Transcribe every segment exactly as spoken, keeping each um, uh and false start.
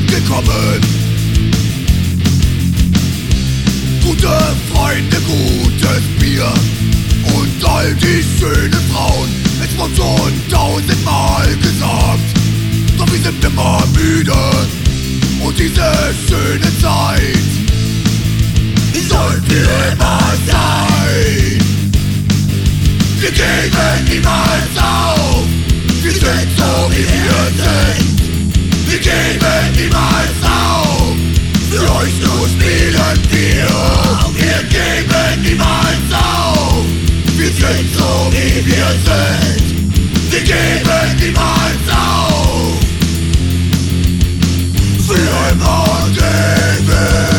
sind gekommen. Gute Freunde, gutes Bier und all die schönen Frauen. Es wurde schon tausendmal gesagt, doch wir sind immer müde. Und diese schöne Zeit sollen wir immer sein. Wir geben niemals auf, wir sind so wie wir sind. Wir geben niemals auf, für euch nur spielen wir. Wir geben niemals auf, wir sind so wie wir sind. Wir geben niemals auf, für immer und ewig.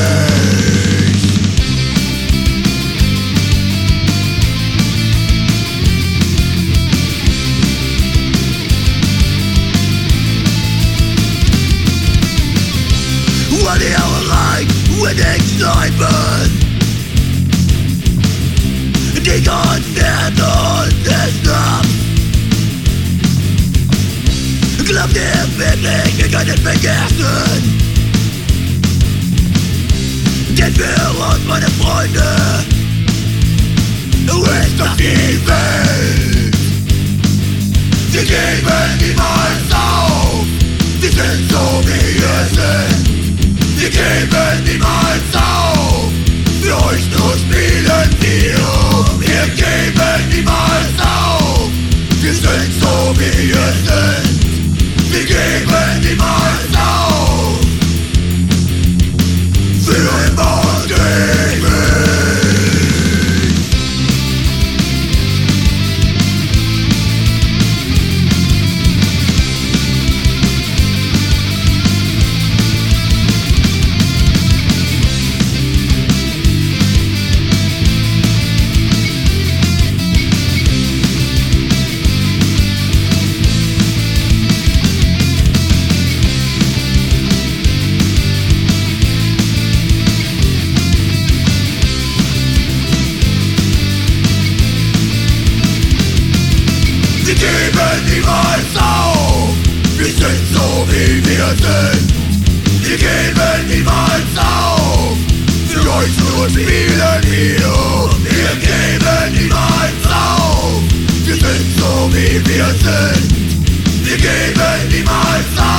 When the hour light, when excitement die Konzerte des Nachts. Glaubt ihr wirklich, ihr könnt es vergessen? Denn für uns, meine Freunde, ist das die Welt. Wir geben niemals auf, wir sind so wie wir sind. Wir geben niemals auf, für euch nur spielen wir. Wir geben niemals auf, wir sind so wie wir sind. Wir geben niemals auf, für immer und ewig. Wir geben niemals auf, wir sind so wie wir sind. Wir geben niemals auf, für euch nur spielen wir. Wir geben niemals auf, wir sind so wie wir sind. Wir geben niemals auf.